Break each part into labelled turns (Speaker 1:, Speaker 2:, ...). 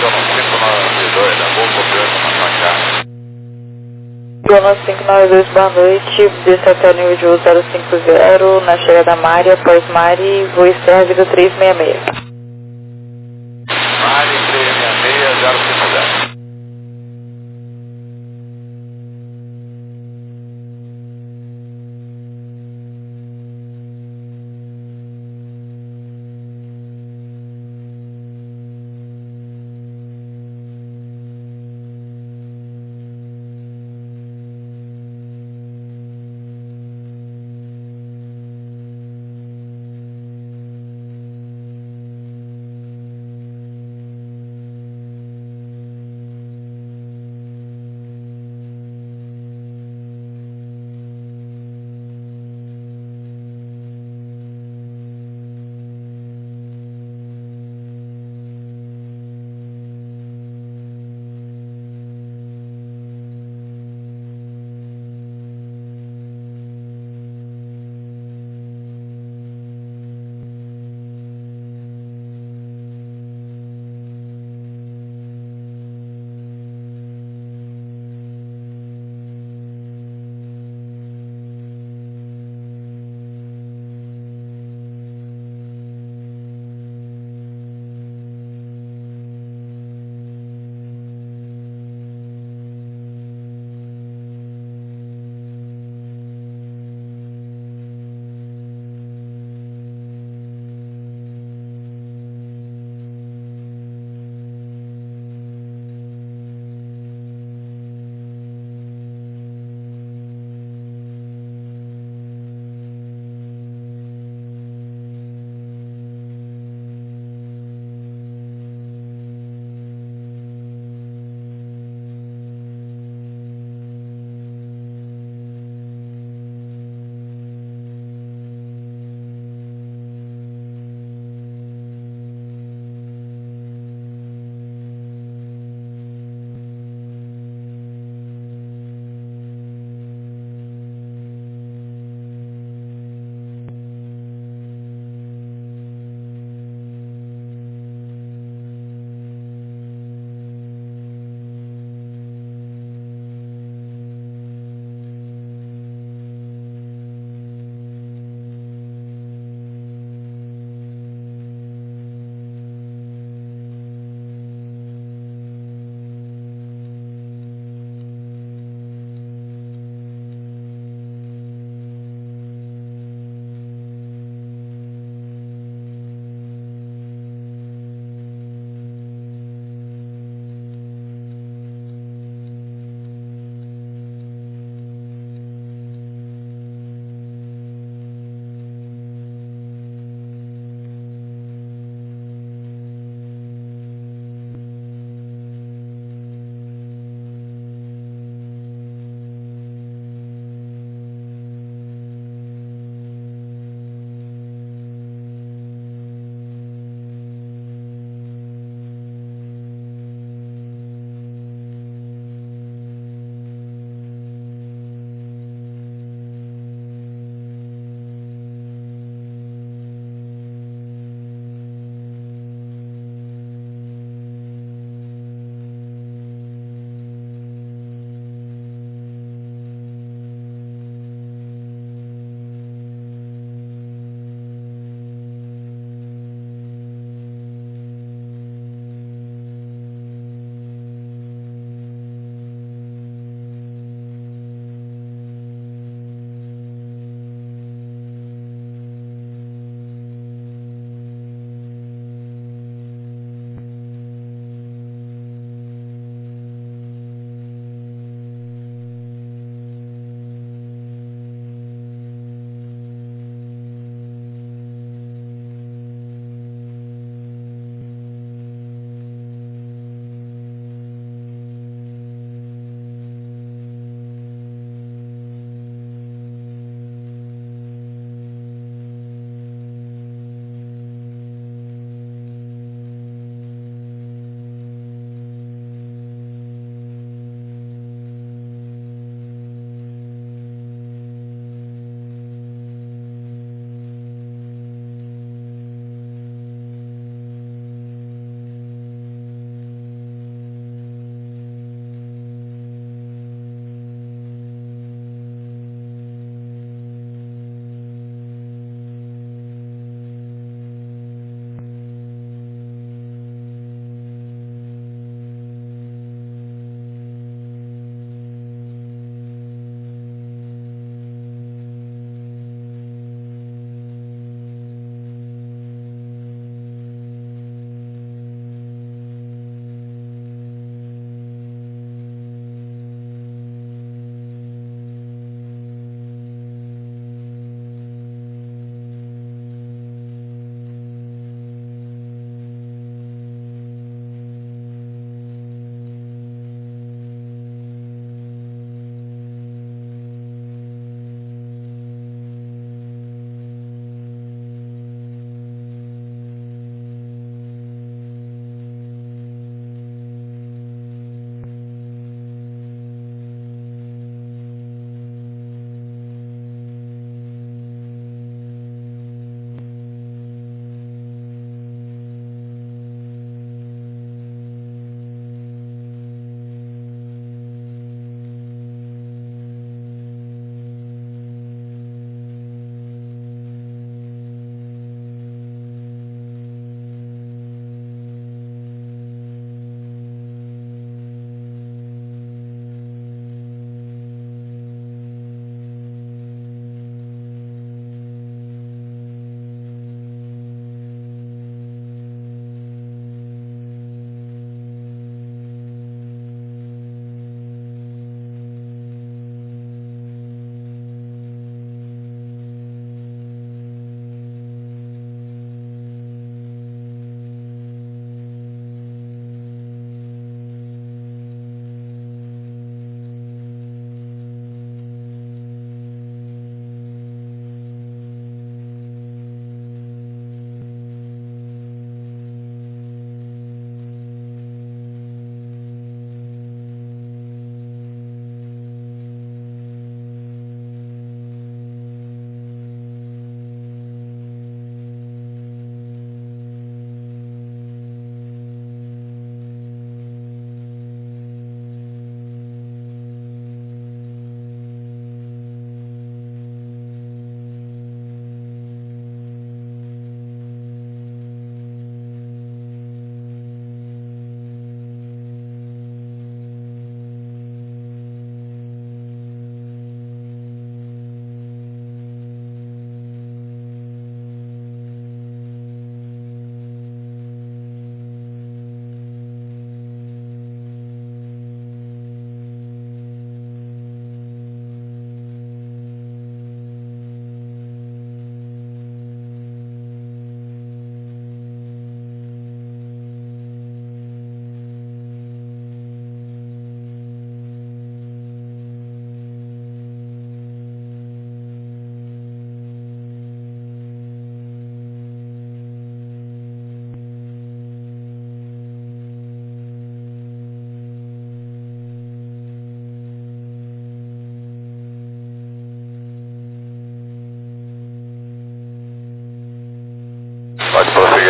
Speaker 1: Bruna 592, boa noite. Desce nível de uso 050, na chegada da Mari, após Mari, voo Serra Vida 366.
Speaker 2: Mari 366, 050.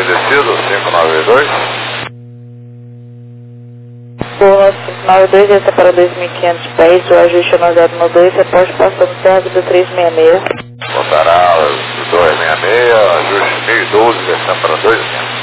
Speaker 2: obedecido, 592.
Speaker 1: Por 592, essa para 2.500 pés, o ajuste no 092, reposte passando Serra do 366.
Speaker 2: Voltará do 266, ajuste 1012, descendo para 2.500.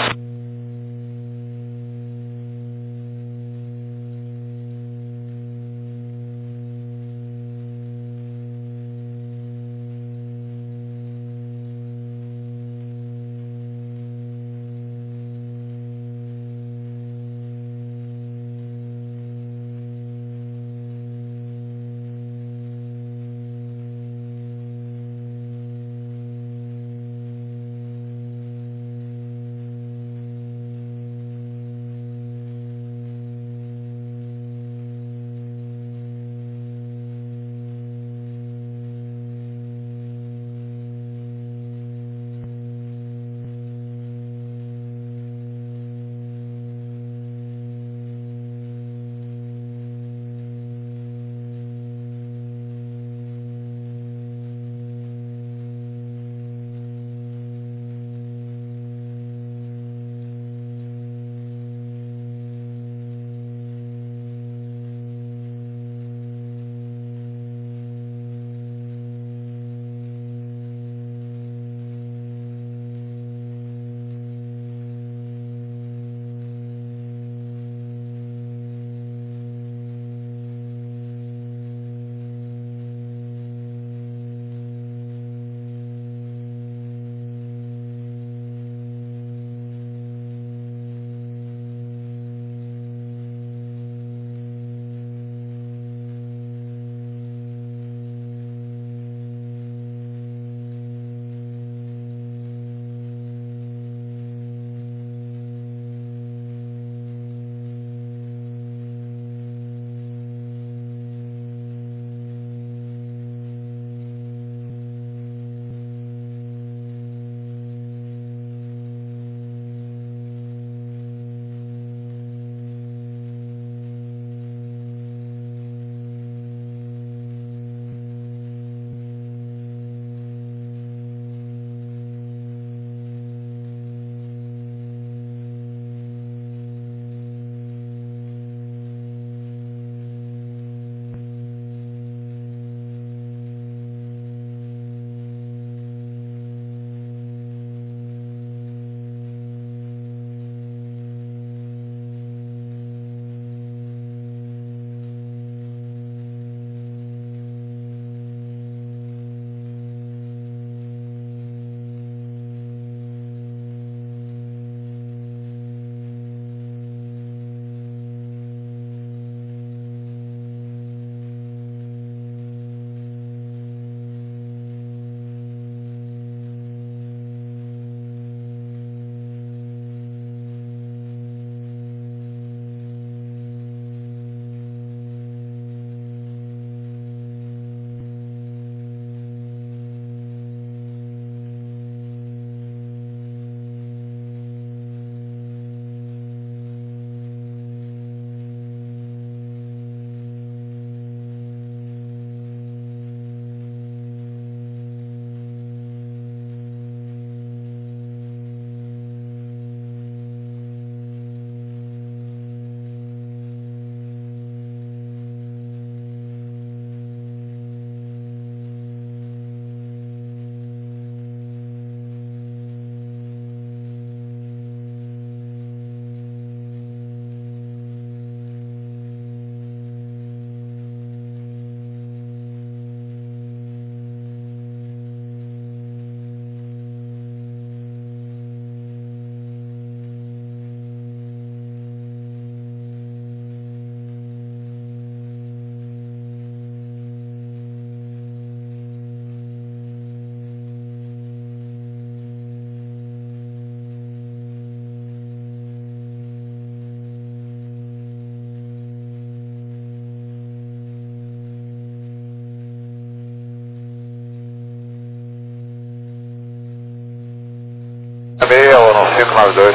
Speaker 2: meia ou no 592.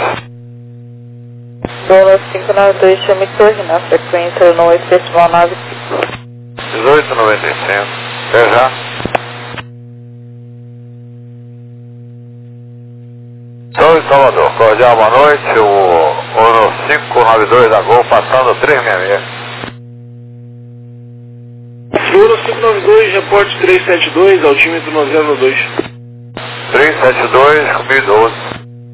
Speaker 1: Bola 592, chame torre na frequência no 8 decimal 9.
Speaker 2: 1895. Até já. Sou de Salvador. Cordial, boa noite. O 592 da Gol passando 366.
Speaker 3: Euro 592, reporte 372, altímetro 9092.
Speaker 2: 372, 1012.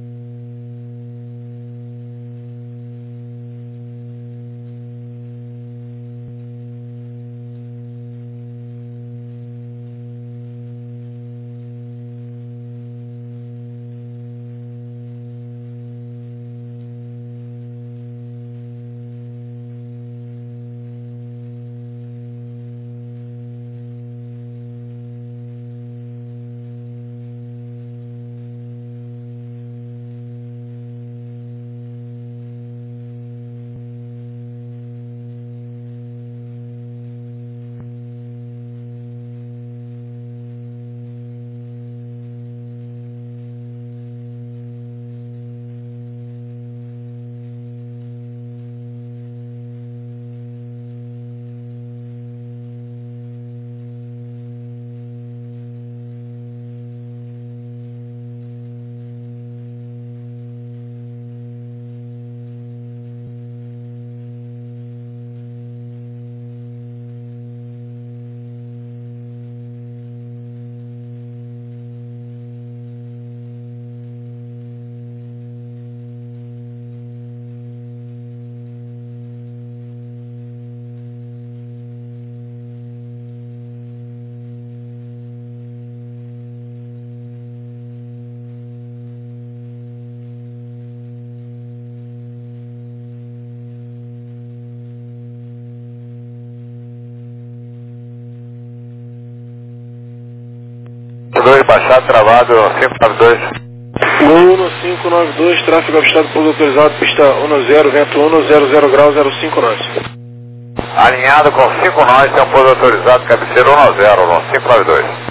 Speaker 2: Baixado, travado, 592.
Speaker 3: Gol 592, tráfego avistado, pouso autorizado, pista 10, vento 1, 00 graus, 05 nós.
Speaker 2: Alinhado com 5 nós, tem um pouso autorizado, cabeceira 10, no 592.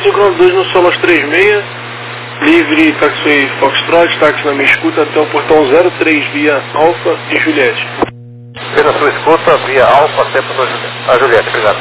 Speaker 3: 1592 no Solas 36, livre táxi Foxtrot, táxi na minha escuta até o portão 03 via Alfa e Juliette.
Speaker 2: Pela sua escuta, via Alfa, tempo a Juliette, obrigado.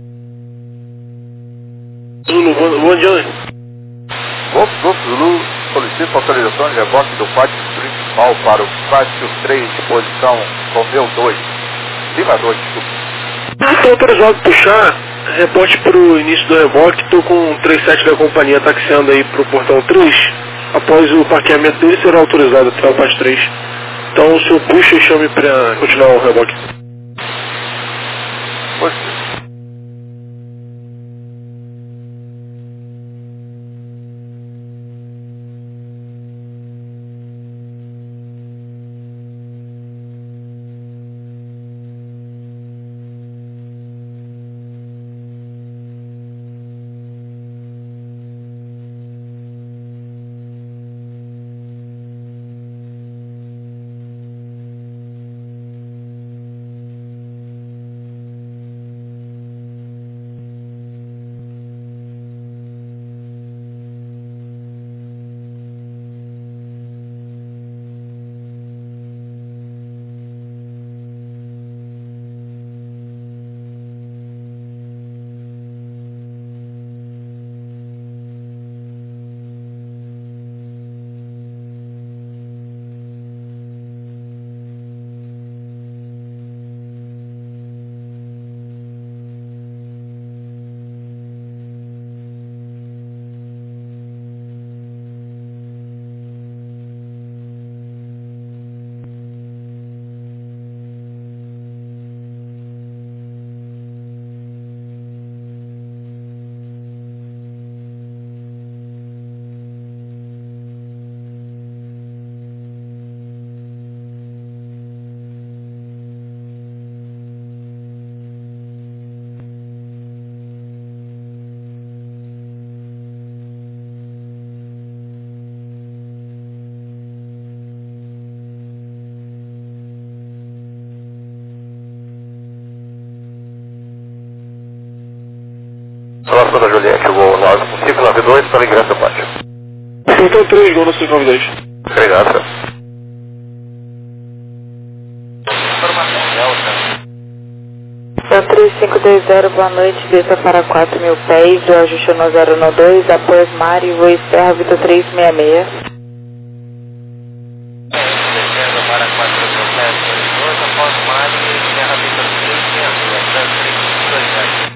Speaker 3: Zulu, bom dia.
Speaker 2: Golf Zulu, solicita autorização de reboque do pátio principal para o pátio 3 de posição Romeu 2. Cima 2, desculpa.
Speaker 3: Estou autorizado a puxar, reporte para o início do reboque, estou com o 37 da companhia taxiando aí para o portão 3, após o parqueamento dele será autorizado até o pátio 3. Então o senhor puxa e chame para continuar o reboque.
Speaker 2: Pois. Próximo da Juliette, voo 592 para ingresso ao pátio.
Speaker 3: Portão 3, voo no 592.
Speaker 2: Obrigado, senhor.
Speaker 1: Então 3520, boa noite, desça para 4.000 pés, do ajuste no 012, após Mari, voo Serra, Vitor 366.
Speaker 4: Descendo para 4.000 pés, 22, após Mari, Serra, Vitor 366, 322.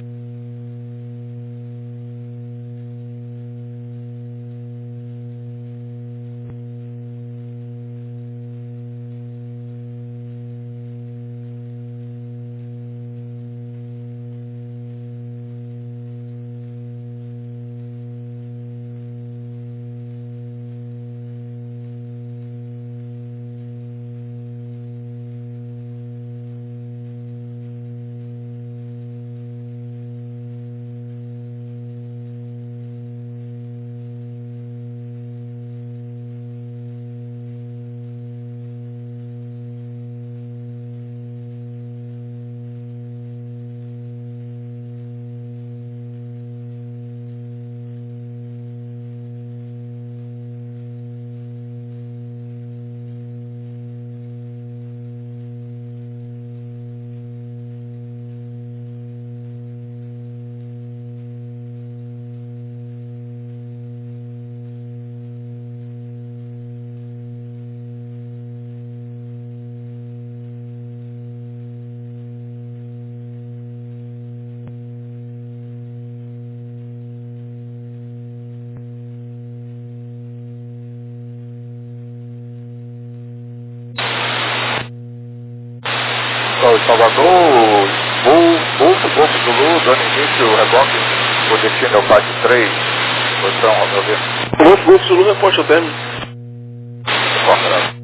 Speaker 2: Salvador, Golf Zulu, dando início ao reboque, o destino é o pátio 3, posição Romeu.
Speaker 3: Golf Zulu, reporte ao término.
Speaker 2: Corta.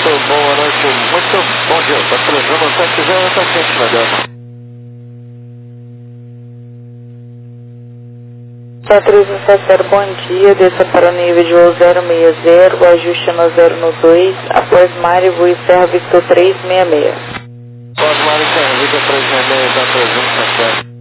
Speaker 2: Muito boa noite, muito bom dia. Tá telefonando 70, tá quente, madame.
Speaker 1: Centro 170, bom dia, desça para o nível de voo 060, ajuste no 092, após Mari, voo Serra Victor 366.
Speaker 2: Após Mari, Serra Victor 366, tá 370.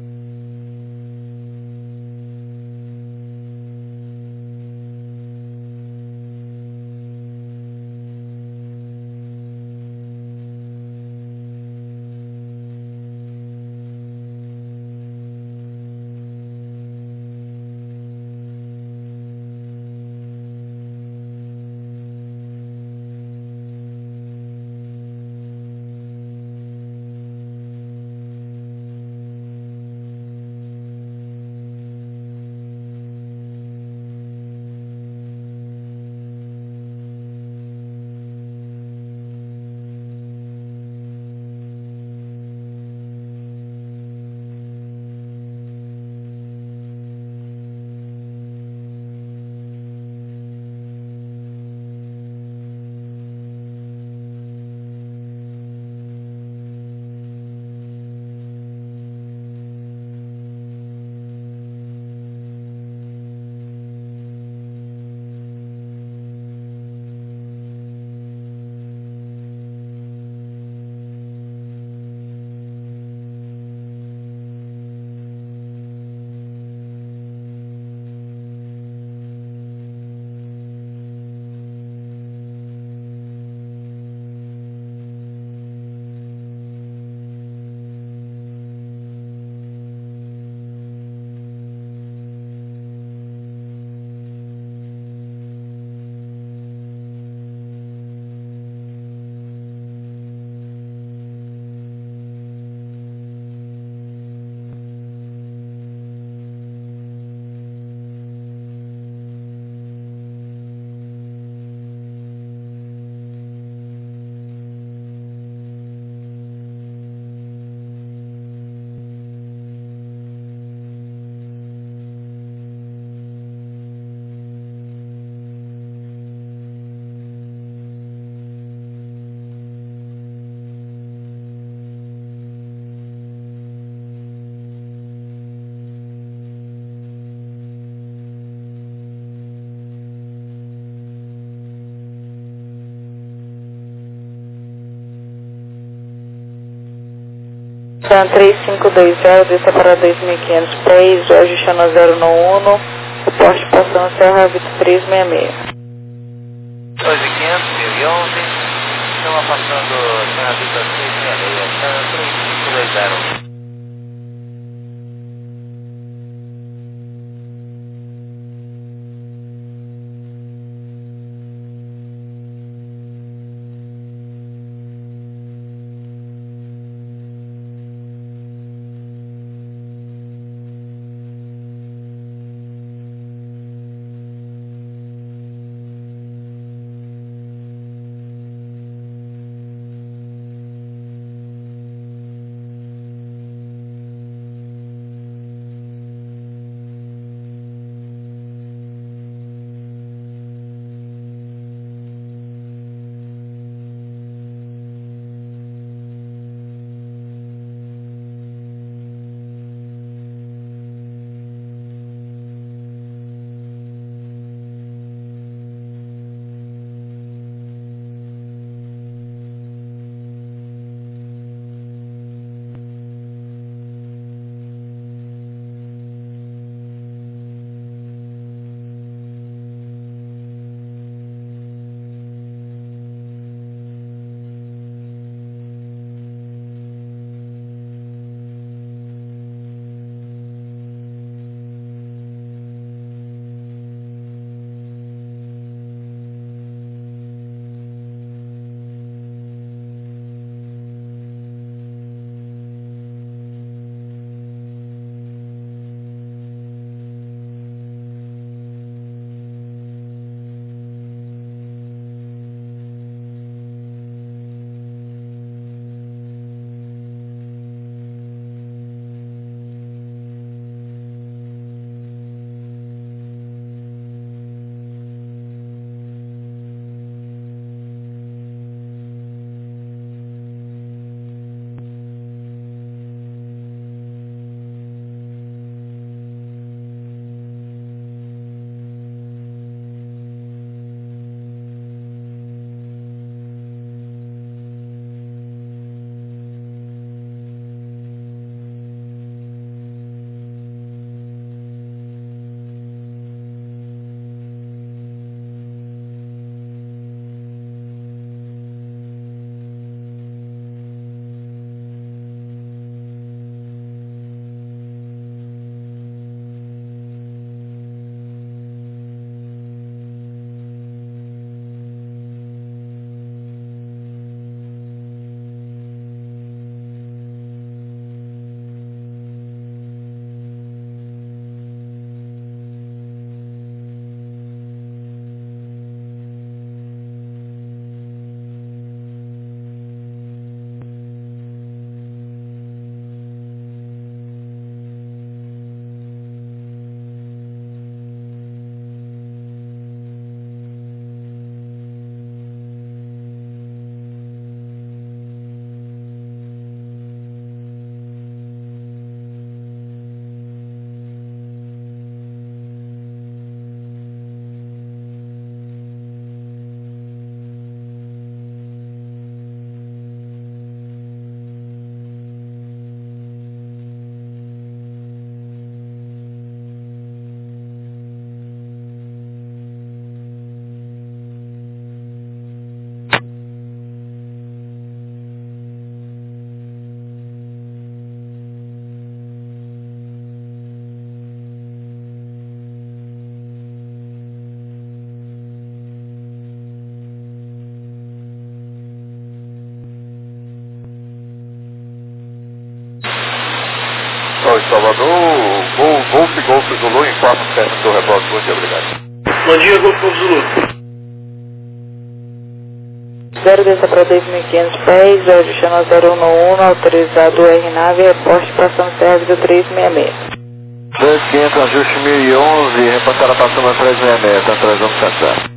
Speaker 1: Sam 3520, desça para 2.500 pés, ajuste no 091, o porte passando Serra Victor 366.
Speaker 4: 2.500, 1011, estamos passando Serra Victor 366, Sam 3520.
Speaker 2: Salvador, Golf Zulu, informa o teste do reboque. Bom dia, obrigado.
Speaker 3: Bom dia, Golf Zulu.
Speaker 1: 0 desça para 2.500 pés, Jorge chama 011, autorizado R-Nave, reporte passando Sérvio 366.
Speaker 5: 2500, ajuste 1011, reportada passando 366, tá atrás, vamos caçar.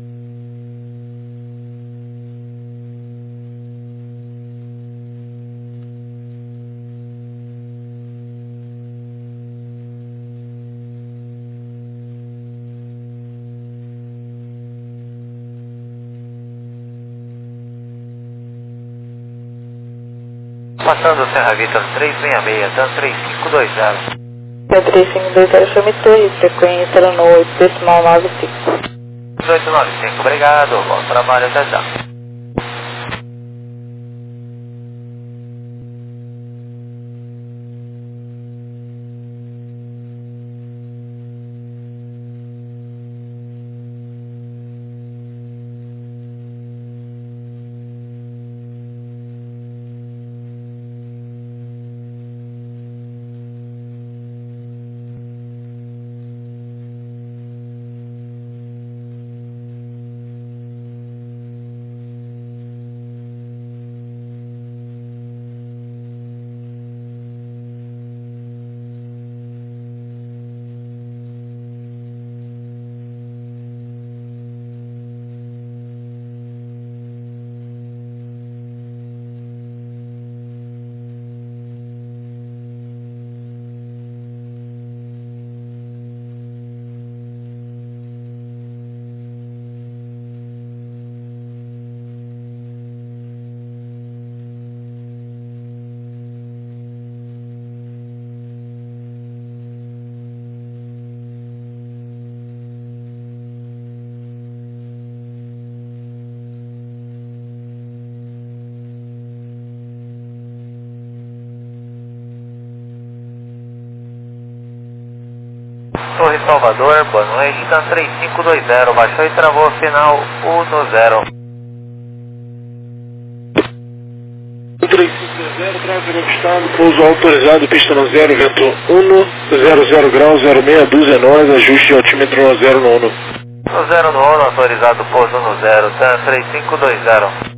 Speaker 4: Passando Serra Vitor 366, TAM 3520.
Speaker 1: 3520, chame torre, frequência no 8,95.
Speaker 4: 1895, obrigado, bom trabalho, até já. Torre Salvador, boa noite, TAM 3520, baixou e travou final 10.
Speaker 3: 3520, tráfego avistado, pouso autorizado, pista no 0, vento 1, 00 grau, 06, 19, ajuste altímetro no 0 no 1.
Speaker 4: No 0 no 1, autorizado pouso no 0, TAM 3520.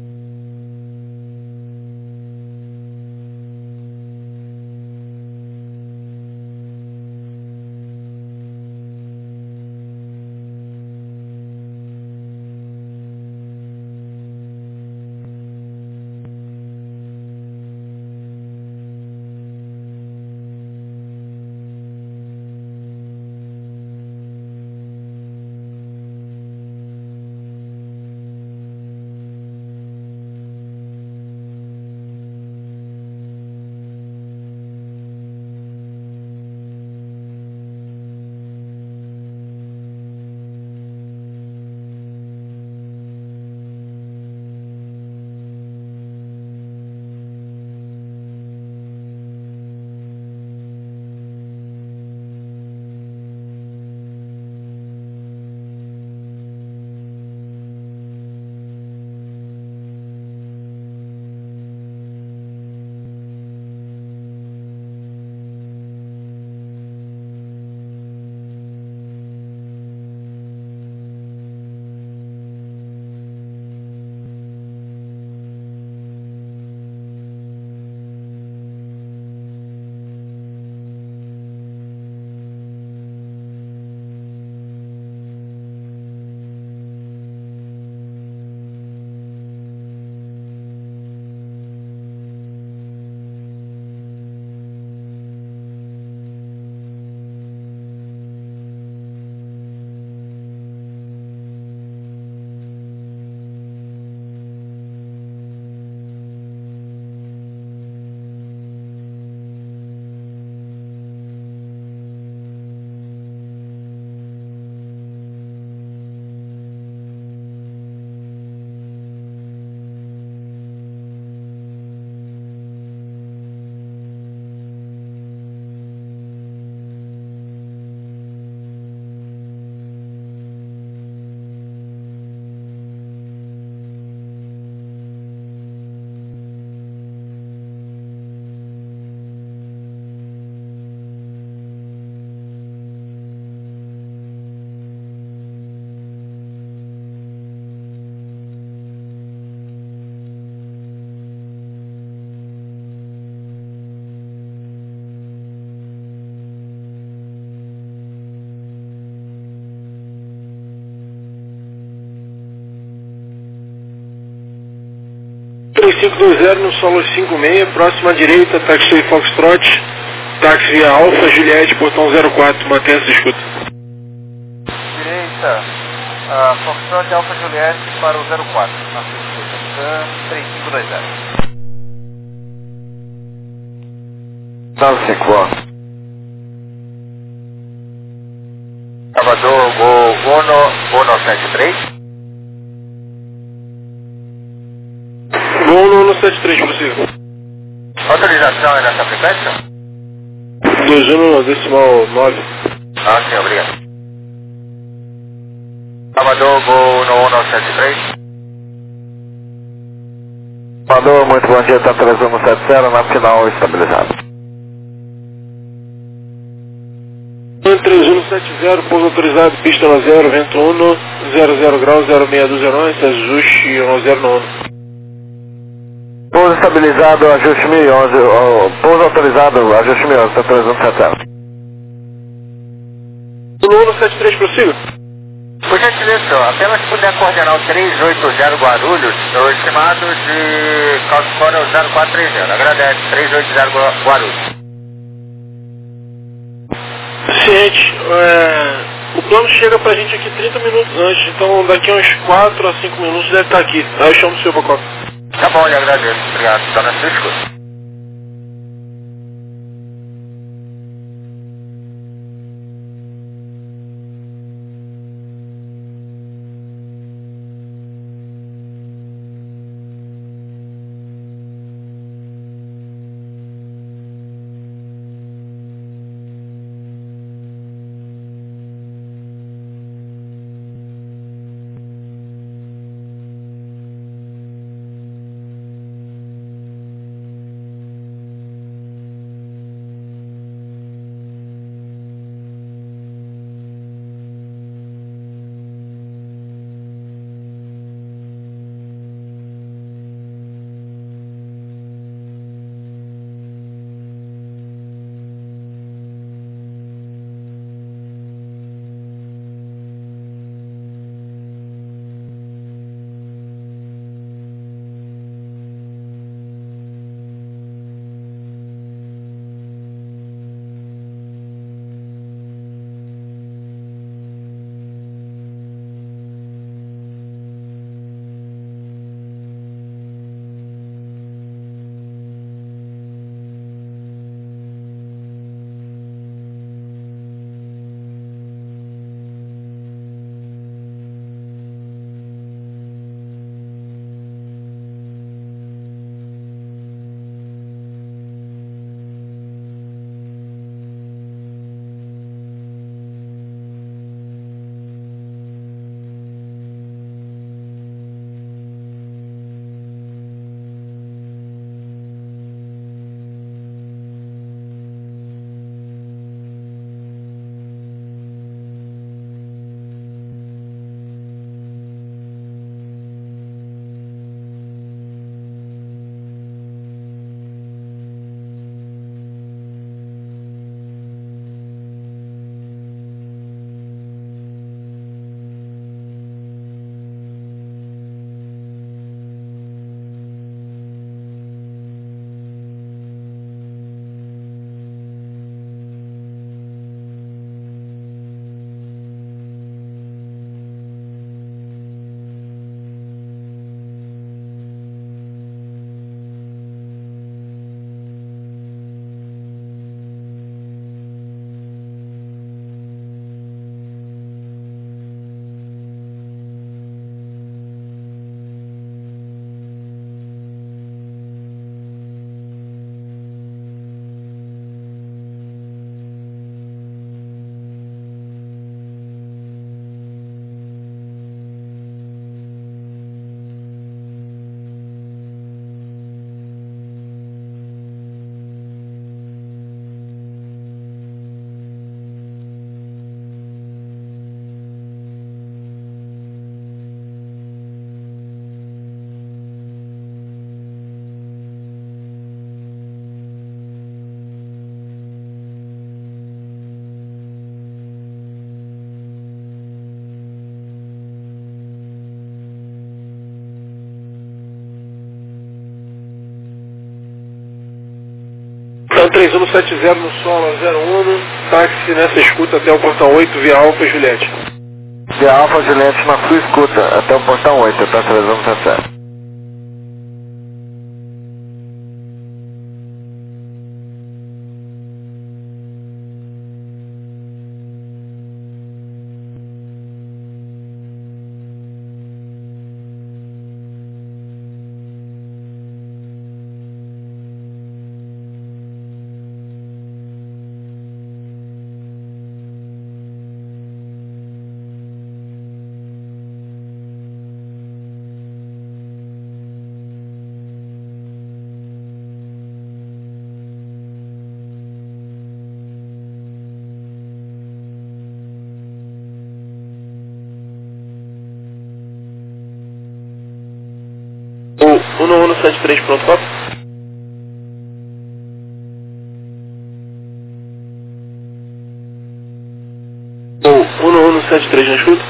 Speaker 3: 3520 no solo 56, próxima à direita, táxi Foxtrot, táxi via Alfa, Juliette, portão 04, mantenha essa escuta.
Speaker 2: Direita, Foxtrot Alfa Juliette para o 04, na sua escuta, 3520.
Speaker 5: 95, ó.
Speaker 2: Salvador, Gol 173.
Speaker 3: Gol 173, possível.
Speaker 2: Autorização é nessa frequência?
Speaker 3: 21,9.
Speaker 2: Ah, sim, obrigado. Salvador, Gol 173.
Speaker 5: Salvador, muito bom dia, tá 3170, na final estabilizado.
Speaker 3: 3170, pouso autorizado, pista na 0, vento 1, 00 graus, 0620, ajuste 10 no 1.
Speaker 5: Pouso estabilizado, ajuste 1011, pouso autorizado, ajuste 1011, tá 3170.
Speaker 3: 173, prossiga.
Speaker 2: Por gentileza, senhor, apenas se puder coordenar o 380 Guarulhos, o estimado de Calcifora 0430. Agradece, 380 Guarulhos.
Speaker 3: Ciente, o plano chega pra gente aqui 30 minutos antes, então daqui a uns 4 a 5 minutos deve estar aqui. Aí eu chamo o seu Bocó.
Speaker 2: Tá bom, lhe agradeço. Obrigado. Está na sua escuta.
Speaker 3: 3170 no solo 01, táxi nessa escuta até o portão 8, via Alfa Juliette.
Speaker 5: Via Alfa Juliette na sua escuta, até o portão 8, tá 3170.
Speaker 3: O 1173 pronto, papo? O 1173 na escuta?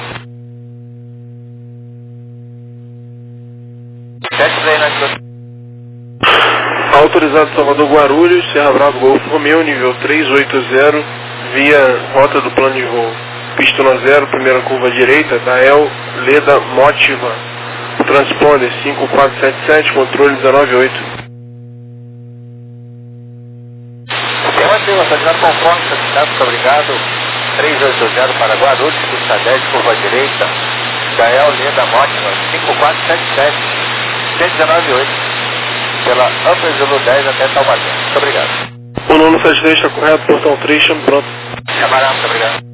Speaker 4: 73 na escuta.
Speaker 3: Autorizado Salvador Guarulhos, Serra Bravo Golfo Romeo, nível 380, via rota do plano de voo. Pista 0, primeira curva à direita, Dael Leda Motiva. Transponder 5477, controle 198.
Speaker 2: Tema Santana conforme solicitado, muito obrigado. 380 para Guarulhos, pista 10, curva à direita, Gael Leda Mótima, 5477, 198, pela Upper Zulu 10 até Taubaté. Muito obrigado.
Speaker 3: O 1173 está correto, portão 3, chamo pronto.
Speaker 2: Chamará, muito obrigado.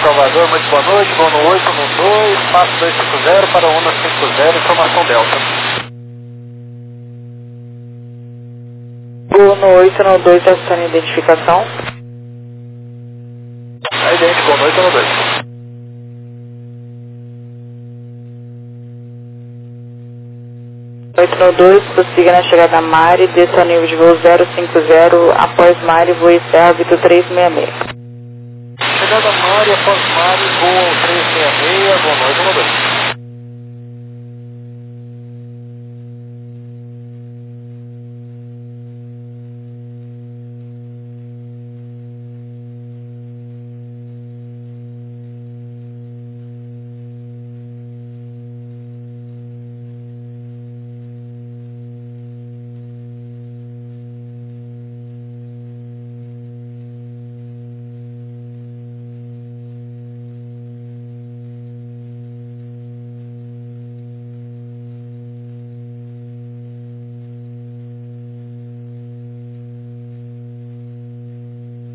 Speaker 2: Salvador, muito boa noite, vou no 812, espaço 250 para 150, informação Delta.
Speaker 1: Vou no 892, testando identificação.
Speaker 2: É idêntico, boa noite, 892.
Speaker 1: 892, prossiga na chegada a Mari, desça ao nível de voo 050, após Mari, voe Serra Vitor 366.
Speaker 2: Chegada a Mari, após Mari, voo 366, boa noite, 892.